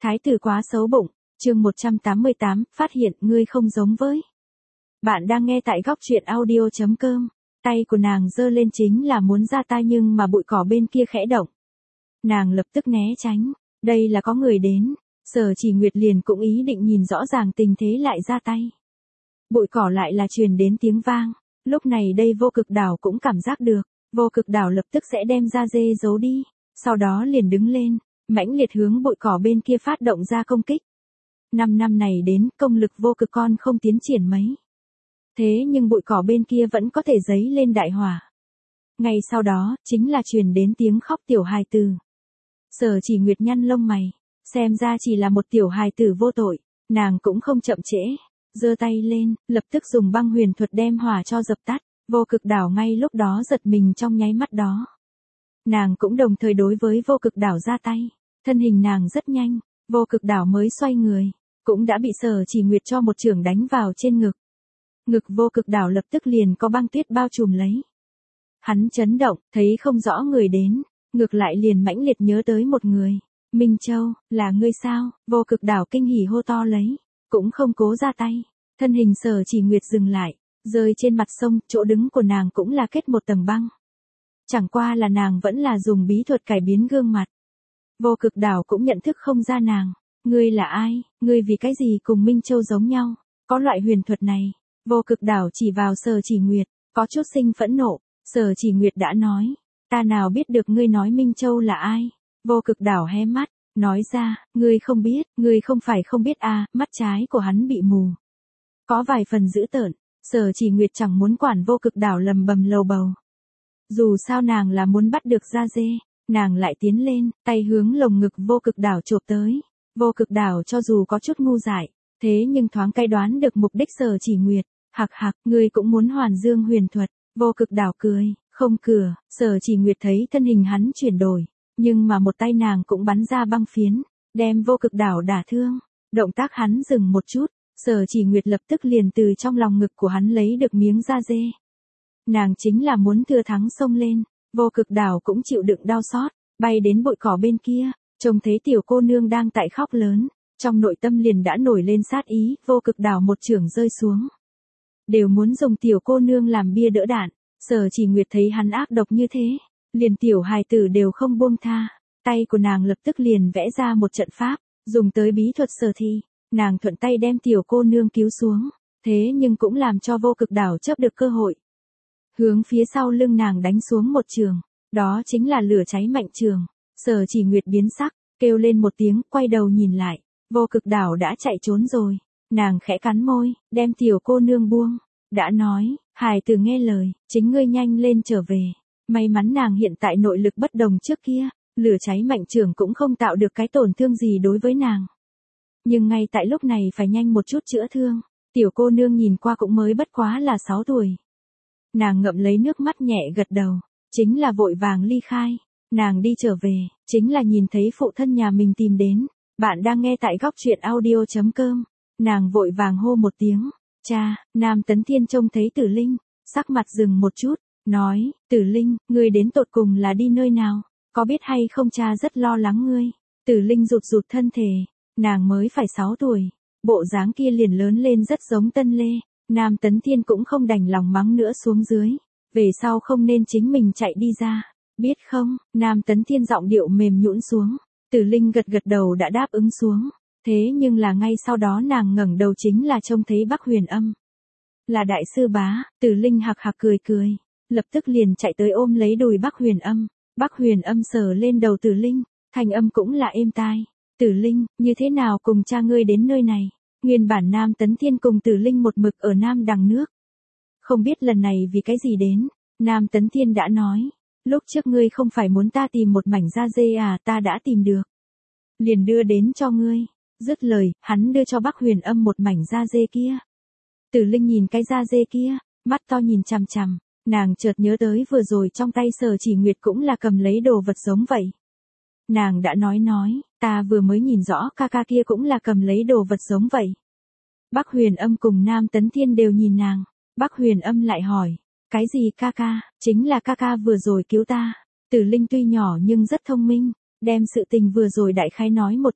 Thái tử quá xấu bụng, chương 188, phát hiện ngươi không giống với. Bạn đang nghe tại góc truyện audio.com, tay của nàng giơ lên chính là muốn ra tay nhưng mà bụi cỏ bên kia khẽ động. Nàng lập tức né tránh, đây là có người đến, Sở Chỉ Nguyệt liền cũng ý định nhìn rõ ràng tình thế lại ra tay. Bụi cỏ lại là truyền đến tiếng vang, lúc này đây Vô Cực Đảo cũng cảm giác được, Vô Cực Đảo lập tức sẽ đem ra dê giấu đi, sau đó liền đứng lên, mãnh liệt hướng bụi cỏ bên kia phát động ra công kích. 5 năm này đến, công lực Vô Cực con không tiến triển mấy. Thế nhưng bụi cỏ bên kia vẫn có thể giấy lên đại hỏa. Ngay sau đó, chính là truyền đến tiếng khóc tiểu hài tử. Sở Chỉ Nguyệt nhăn lông mày, xem ra chỉ là một tiểu hài tử vô tội, nàng cũng không chậm trễ, giơ tay lên, lập tức dùng băng huyền thuật đem hỏa cho dập tắt. Vô Cực Đảo ngay lúc đó giật mình trong nháy mắt đó. Nàng cũng đồng thời đối với Vô Cực Đảo ra tay, thân hình nàng rất nhanh, Vô Cực Đảo mới xoay người, cũng đã bị Sở Chỉ Nguyệt cho một chưởng đánh vào trên ngực. Ngực Vô Cực Đảo lập tức liền có băng tuyết bao trùm lấy. Hắn chấn động, thấy không rõ người đến, ngược lại liền mãnh liệt nhớ tới một người. Minh Châu, là ngươi sao? Vô Cực Đảo kinh hỉ hô to lấy, cũng không cố ra tay, thân hình Sở Chỉ Nguyệt dừng lại, rơi trên mặt sông, chỗ đứng của nàng cũng là kết một tầng băng. Chẳng qua là nàng vẫn là dùng bí thuật cải biến gương mặt. Vô Cực Đảo cũng nhận thức không ra nàng. Ngươi là ai, ngươi vì cái gì cùng Minh Châu giống nhau, có loại huyền thuật này. Vô Cực Đảo chỉ vào Sở Chỉ Nguyệt, có chút sinh phẫn nộ. Sở Chỉ Nguyệt đã nói, ta nào biết được ngươi nói Minh Châu là ai. Vô Cực Đảo hé mắt, nói ra, ngươi không biết, ngươi không phải không biết à, mắt trái của hắn bị mù. Có vài phần dữ tợn, Sở Chỉ Nguyệt chẳng muốn quản Vô Cực Đảo lầm bầm lầu bầu. Dù sao nàng là muốn bắt được da dê, nàng lại tiến lên, tay hướng lồng ngực Vô Cực Đảo chộp tới. Vô Cực Đảo cho dù có chút ngu dại, thế nhưng thoáng cai đoán được mục đích Sở Chỉ Nguyệt. Hạc hạc, ngươi cũng muốn hoàn dương huyền thuật. Vô Cực Đảo cười, không cửa, Sở Chỉ Nguyệt thấy thân hình hắn chuyển đổi, nhưng mà một tay nàng cũng bắn ra băng phiến, đem Vô Cực Đảo đả thương. Động tác hắn dừng một chút, Sở Chỉ Nguyệt lập tức liền từ trong lòng ngực của hắn lấy được miếng da dê. Nàng chính là muốn thừa thắng xông lên, Vô Cực Đảo cũng chịu đựng đau xót, bay đến bụi cỏ bên kia, trông thấy tiểu cô nương đang tại khóc lớn, trong nội tâm liền đã nổi lên sát ý. Vô Cực Đảo một chưởng rơi xuống, đều muốn dùng tiểu cô nương làm bia đỡ đạn. Sở Chỉ Nguyệt thấy hắn ác độc như thế, liền tiểu hài tử đều không buông tha, tay của nàng lập tức liền vẽ ra một trận pháp, dùng tới bí thuật Sở Thi, nàng thuận tay đem tiểu cô nương cứu xuống, thế nhưng cũng làm cho Vô Cực Đảo chớp được cơ hội. Hướng phía sau lưng nàng đánh xuống một trường, đó chính là lửa cháy mạnh trường. Sở Chỉ Nguyệt biến sắc, kêu lên một tiếng, quay đầu nhìn lại, Vô Cực Đảo đã chạy trốn rồi. Nàng khẽ cắn môi, đem tiểu cô nương buông, đã nói, hài tử nghe lời, chính ngươi nhanh lên trở về. May mắn nàng hiện tại nội lực bất đồng trước kia, lửa cháy mạnh trường cũng không tạo được cái tổn thương gì đối với nàng. Nhưng ngay tại lúc này phải nhanh một chút chữa thương, tiểu cô nương nhìn qua cũng mới bất quá là 6 tuổi. Nàng ngậm lấy nước mắt nhẹ gật đầu, chính là vội vàng ly khai. Nàng đi trở về, chính là nhìn thấy phụ thân nhà mình tìm đến. Bạn đang nghe tại góc truyện audio.com. Nàng vội vàng hô một tiếng, cha. Nam Tấn Thiên trông thấy Tử Linh, sắc mặt dừng một chút, nói, Tử Linh, ngươi đến tột cùng là đi nơi nào, có biết hay không cha rất lo lắng ngươi. Tử Linh rụt rụt thân thể, nàng mới phải 6 tuổi, bộ dáng kia liền lớn lên rất giống Tân Lê. Nam Tấn Thiên cũng không đành lòng mắng nữa xuống dưới, về sau không nên chính mình chạy đi ra, biết không? Nam Tấn Thiên giọng điệu mềm nhũn xuống, Tử Linh gật gật đầu đã đáp ứng xuống, thế nhưng là ngay sau đó nàng ngẩng đầu chính là trông thấy Bắc Huyền Âm. Là đại sư bá. Tử Linh hạc hạc cười cười, lập tức liền chạy tới ôm lấy đùi Bắc Huyền Âm. Bắc Huyền Âm sờ lên đầu Tử Linh, thanh âm cũng là êm tai. Tử Linh, như thế nào cùng cha ngươi đến nơi này? Nguyên bản Nam Tấn Thiên cùng Tử Linh một mực ở Nam Đằng nước. Không biết lần này vì cái gì đến, Nam Tấn Thiên đã nói, lúc trước ngươi không phải muốn ta tìm một mảnh da dê à, ta đã tìm được. Liền đưa đến cho ngươi. Dứt lời, hắn đưa cho Bắc Huyền Âm một mảnh da dê kia. Tử Linh nhìn cái da dê kia, mắt to nhìn chằm chằm, nàng chợt nhớ tới vừa rồi trong tay Sở Chỉ Nguyệt cũng là cầm lấy đồ vật giống vậy. Nàng đã nói, ta vừa mới nhìn rõ ca ca kia cũng là cầm lấy đồ vật giống vậy. Bắc Huyền Âm cùng Nam Tấn Thiên đều nhìn nàng, Bắc Huyền Âm lại hỏi, cái gì ca ca? Chính là ca ca vừa rồi cứu ta. Tử Linh tuy nhỏ nhưng rất thông minh, đem sự tình vừa rồi đại khái nói một chút,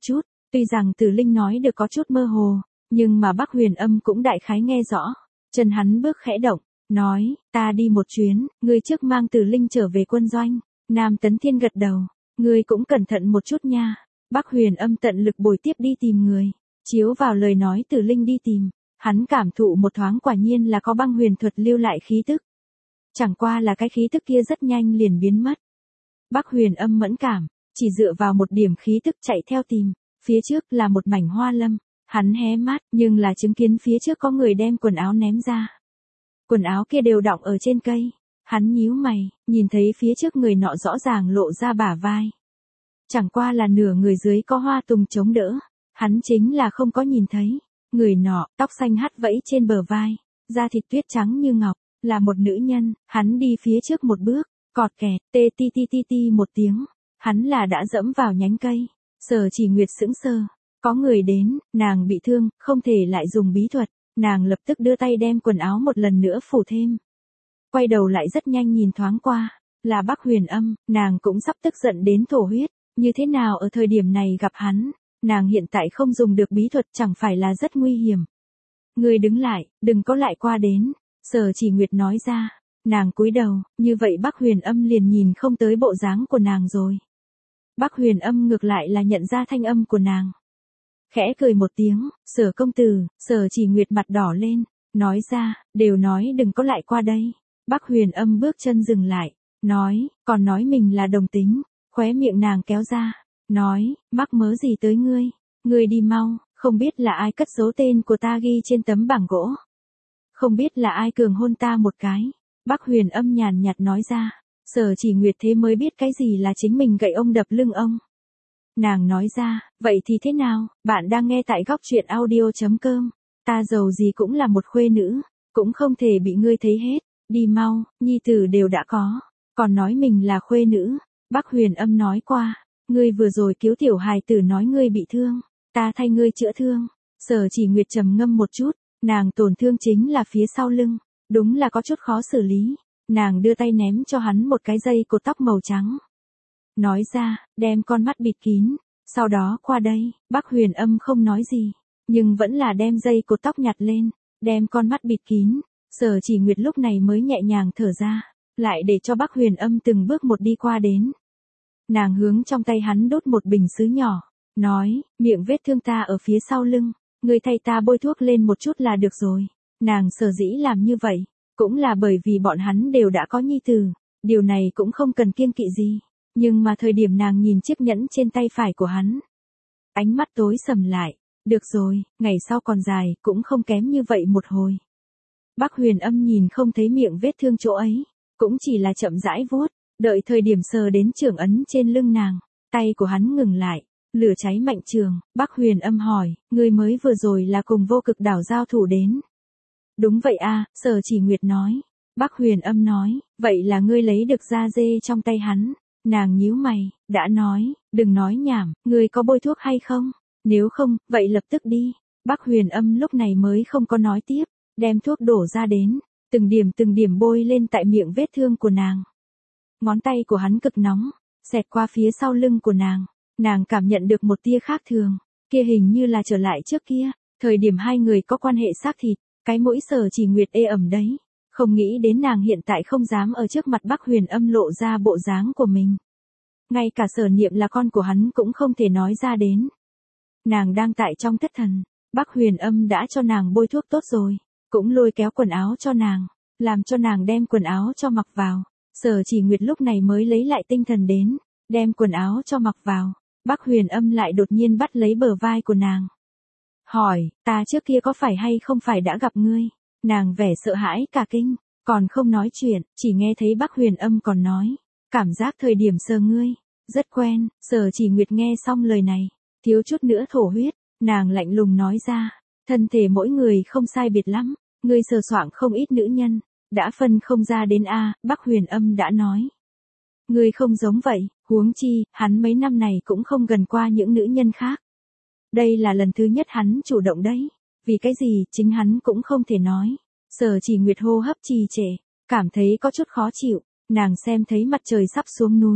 Tuy rằng Tử Linh nói được có chút mơ hồ, nhưng mà Bắc Huyền Âm cũng đại khái nghe rõ. Chân hắn bước khẽ động, nói, ta đi một chuyến, ngươi trước mang Tử Linh trở về quân doanh. Nam Tấn Thiên gật đầu, ngươi cũng cẩn thận một chút nha. Bắc Huyền Âm tận lực bồi tiếp đi tìm người, chiếu vào lời nói Tử Linh đi tìm, hắn cảm thụ một thoáng quả nhiên là có băng huyền thuật lưu lại khí tức. Chẳng qua là cái khí tức kia rất nhanh liền biến mất. Bắc Huyền Âm mẫn cảm, chỉ dựa vào một điểm khí tức chạy theo tìm, phía trước là một mảnh hoa lâm, hắn hé mắt nhưng là chứng kiến phía trước có người đem quần áo ném ra. Quần áo kia đều đọng ở trên cây, hắn nhíu mày, nhìn thấy phía trước người nọ rõ ràng lộ ra bả vai. Chẳng qua là nửa người dưới có hoa tùng chống đỡ, hắn chính là không có nhìn thấy. Người nọ, tóc xanh hắt vẫy trên bờ vai, da thịt tuyết trắng như ngọc, là một nữ nhân, hắn đi phía trước một bước, cọt kẹt, tê ti ti ti ti một tiếng, hắn là đã dẫm vào nhánh cây. Sở Chỉ Nguyệt sững sờ, có người đến, nàng bị thương, không thể lại dùng bí thuật, nàng lập tức đưa tay đem quần áo một lần nữa phủ thêm. Quay đầu lại rất nhanh nhìn thoáng qua, là Bắc Huyền Âm, nàng cũng sắp tức giận đến thổ huyết, như thế nào ở thời điểm này gặp hắn, nàng hiện tại không dùng được bí thuật chẳng phải là rất nguy hiểm. Người đứng lại, đừng có lại qua đến, Sở Chỉ Nguyệt nói ra, nàng cúi đầu, như vậy Bắc Huyền Âm liền nhìn không tới bộ dáng của nàng rồi. Bắc Huyền Âm ngược lại là nhận ra thanh âm của nàng. Khẽ cười một tiếng, Sở công tử, Sở Chỉ Nguyệt mặt đỏ lên, nói ra, đều nói đừng có lại qua đây. Bắc Huyền Âm bước chân dừng lại, nói, còn nói mình là đồng tính, khóe miệng nàng kéo ra, nói, mắc mớ gì tới ngươi đi mau, không biết là ai cất giấu tên của ta ghi trên tấm bảng gỗ. Không biết là ai cường hôn ta một cái. Bắc Huyền Âm nhàn nhạt nói ra, Sở Chỉ Nguyệt thế mới biết cái gì là chính mình gậy ông đập lưng ông. Nàng nói ra, vậy thì thế nào, bạn đang nghe tại góc truyện audio.com, ta giàu gì cũng là một khuê nữ, cũng không thể bị ngươi thấy hết, đi mau, nhi tử đều đã có, còn nói mình là khuê nữ. Bắc Huyền Âm nói qua, ngươi vừa rồi cứu tiểu hài tử nói ngươi bị thương, ta thay ngươi chữa thương. Sở Chỉ Nguyệt trầm ngâm một chút, nàng tổn thương chính là phía sau lưng, đúng là có chút khó xử lý. Nàng đưa tay ném cho hắn một cái dây cột tóc màu trắng. Nói ra, đem con mắt bịt kín, sau đó qua đây. Bắc Huyền Âm không nói gì, nhưng vẫn là đem dây cột tóc nhặt lên, đem con mắt bịt kín. Sở Chỉ Nguyệt lúc này mới nhẹ nhàng thở ra, lại để cho Bắc Huyền Âm từng bước một đi qua đến. Nàng hướng trong tay hắn đốt một bình sứ nhỏ, nói, miệng vết thương ta ở phía sau lưng, ngươi thay ta bôi thuốc lên một chút là được rồi. Nàng sở dĩ làm như vậy, cũng là bởi vì bọn hắn đều đã có nhi tử, điều này cũng không cần kiêng kỵ gì. Nhưng mà thời điểm nàng nhìn chiếc nhẫn trên tay phải của hắn, ánh mắt tối sầm lại, được rồi, ngày sau còn dài, cũng không kém như vậy một hồi. Bắc Huyền Âm nhìn không thấy miệng vết thương chỗ ấy, cũng chỉ là chậm rãi vuốt, đợi thời điểm sờ đến trưởng ấn trên lưng nàng, tay của hắn ngừng lại, lửa cháy mạnh trường. Bắc Huyền Âm hỏi, ngươi mới vừa rồi là cùng Vô Cực Đảo giao thủ đến. Đúng vậy a, Sở Chỉ Nguyệt nói. Bắc Huyền Âm nói, vậy là ngươi lấy được da dê trong tay hắn. Nàng nhíu mày, đã nói, đừng nói nhảm, ngươi có bôi thuốc hay không? Nếu không, vậy lập tức đi. Bắc Huyền Âm lúc này mới không có nói tiếp, đem thuốc đổ ra đến, từng điểm bôi lên tại miệng vết thương của nàng. Ngón tay của hắn cực nóng, xẹt qua phía sau lưng của nàng cảm nhận được một tia khác thường, kia hình như là trở lại trước kia, thời điểm hai người có quan hệ xác thịt, cái mũi Sở Chỉ Nguyệt ê ẩm đấy. Không nghĩ đến nàng hiện tại không dám ở trước mặt Bắc Huyền Âm lộ ra bộ dáng của mình. Ngay cả Sở Niệm là con của hắn cũng không thể nói ra đến. Nàng đang tại trong thất thần, Bắc Huyền Âm đã cho nàng bôi thuốc tốt rồi, cũng lôi kéo quần áo cho nàng, làm cho nàng đem quần áo cho mặc vào. Sở Chỉ Nguyệt lúc này mới lấy lại tinh thần đến, đem quần áo cho mặc vào. Bắc Huyền Âm lại đột nhiên bắt lấy bờ vai của nàng. Hỏi, ta trước kia có phải hay không phải đã gặp ngươi? Nàng vẻ sợ hãi cả kinh, còn không nói chuyện, chỉ nghe thấy Bắc Huyền Âm còn nói, cảm giác thời điểm sờ ngươi, rất quen. Sở Chỉ Nguyệt nghe xong lời này, thiếu chút nữa thổ huyết, nàng lạnh lùng nói ra, thân thể mỗi người không sai biệt lắm, ngươi sờ soạng không ít nữ nhân, đã phân không ra đến a. Bắc Huyền Âm đã nói, ngươi không giống vậy, huống chi, hắn mấy năm này cũng không gần qua những nữ nhân khác. Đây là lần thứ nhất hắn chủ động đấy, vì cái gì chính hắn cũng không thể nói. Sở Chỉ Nguyệt hô hấp trì trệ, cảm thấy có chút khó chịu, nàng xem thấy mặt trời sắp xuống núi,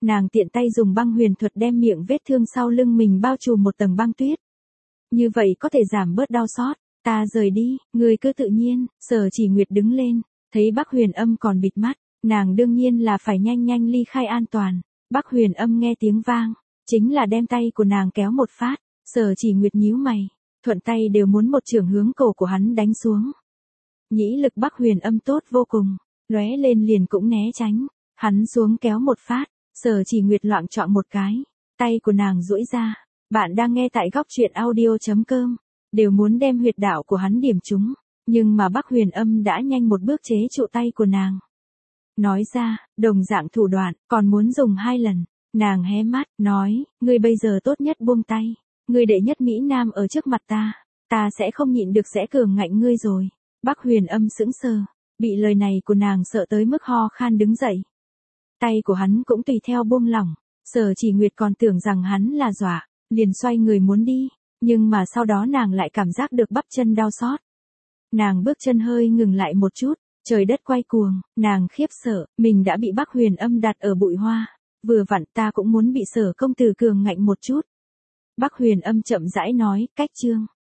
Nàng tiện tay dùng băng huyền thuật đem miệng vết thương sau lưng mình bao trùm một tầng băng tuyết. Như vậy có thể giảm bớt đau xót. Ta rời đi, ngươi cứ tự nhiên. Sở Chỉ Nguyệt đứng lên, thấy Bắc Huyền Âm còn bịt mắt, nàng đương nhiên là phải nhanh nhanh ly khai an toàn. Bắc Huyền Âm nghe tiếng vang, chính là đem tay của nàng kéo một phát. Sở Chỉ Nguyệt nhíu mày, thuận tay đều muốn một chưởng hướng cổ của hắn đánh xuống. Nhĩ lực Bắc Huyền Âm tốt vô cùng, lóe lên liền cũng né tránh. Hắn xuống kéo một phát, Sở Chỉ Nguyệt loạng choạng một cái, tay của nàng duỗi ra. Bạn đang nghe tại góc truyện audio.com, đều muốn đem huyệt đạo của hắn điểm trúng, nhưng mà Bắc Huyền Âm đã nhanh một bước chế trụ tay của nàng. Nói ra, đồng dạng thủ đoạn, còn muốn dùng 2 lần. Nàng hé mắt, nói, ngươi bây giờ tốt nhất buông tay. Ngươi đệ nhất Mỹ Nam ở trước mặt ta sẽ không nhịn được sẽ cường ngạnh ngươi rồi. Bắc Huyền Âm sững sờ, bị lời này của nàng sợ tới mức ho khan đứng dậy. Tay của hắn cũng tùy theo buông lỏng, Sở Chỉ Nguyệt còn tưởng rằng hắn là dọa, liền xoay người muốn đi, nhưng mà sau đó nàng lại cảm giác được bắp chân đau xót. Nàng bước chân hơi ngừng lại một chút, trời đất quay cuồng, nàng khiếp sợ, mình đã bị Bắc Huyền Âm đặt ở bụi hoa, vừa vặn ta cũng muốn bị Sở công tử cường ngạnh một chút. Bắc Huyền Âm chậm rãi nói, cách chương.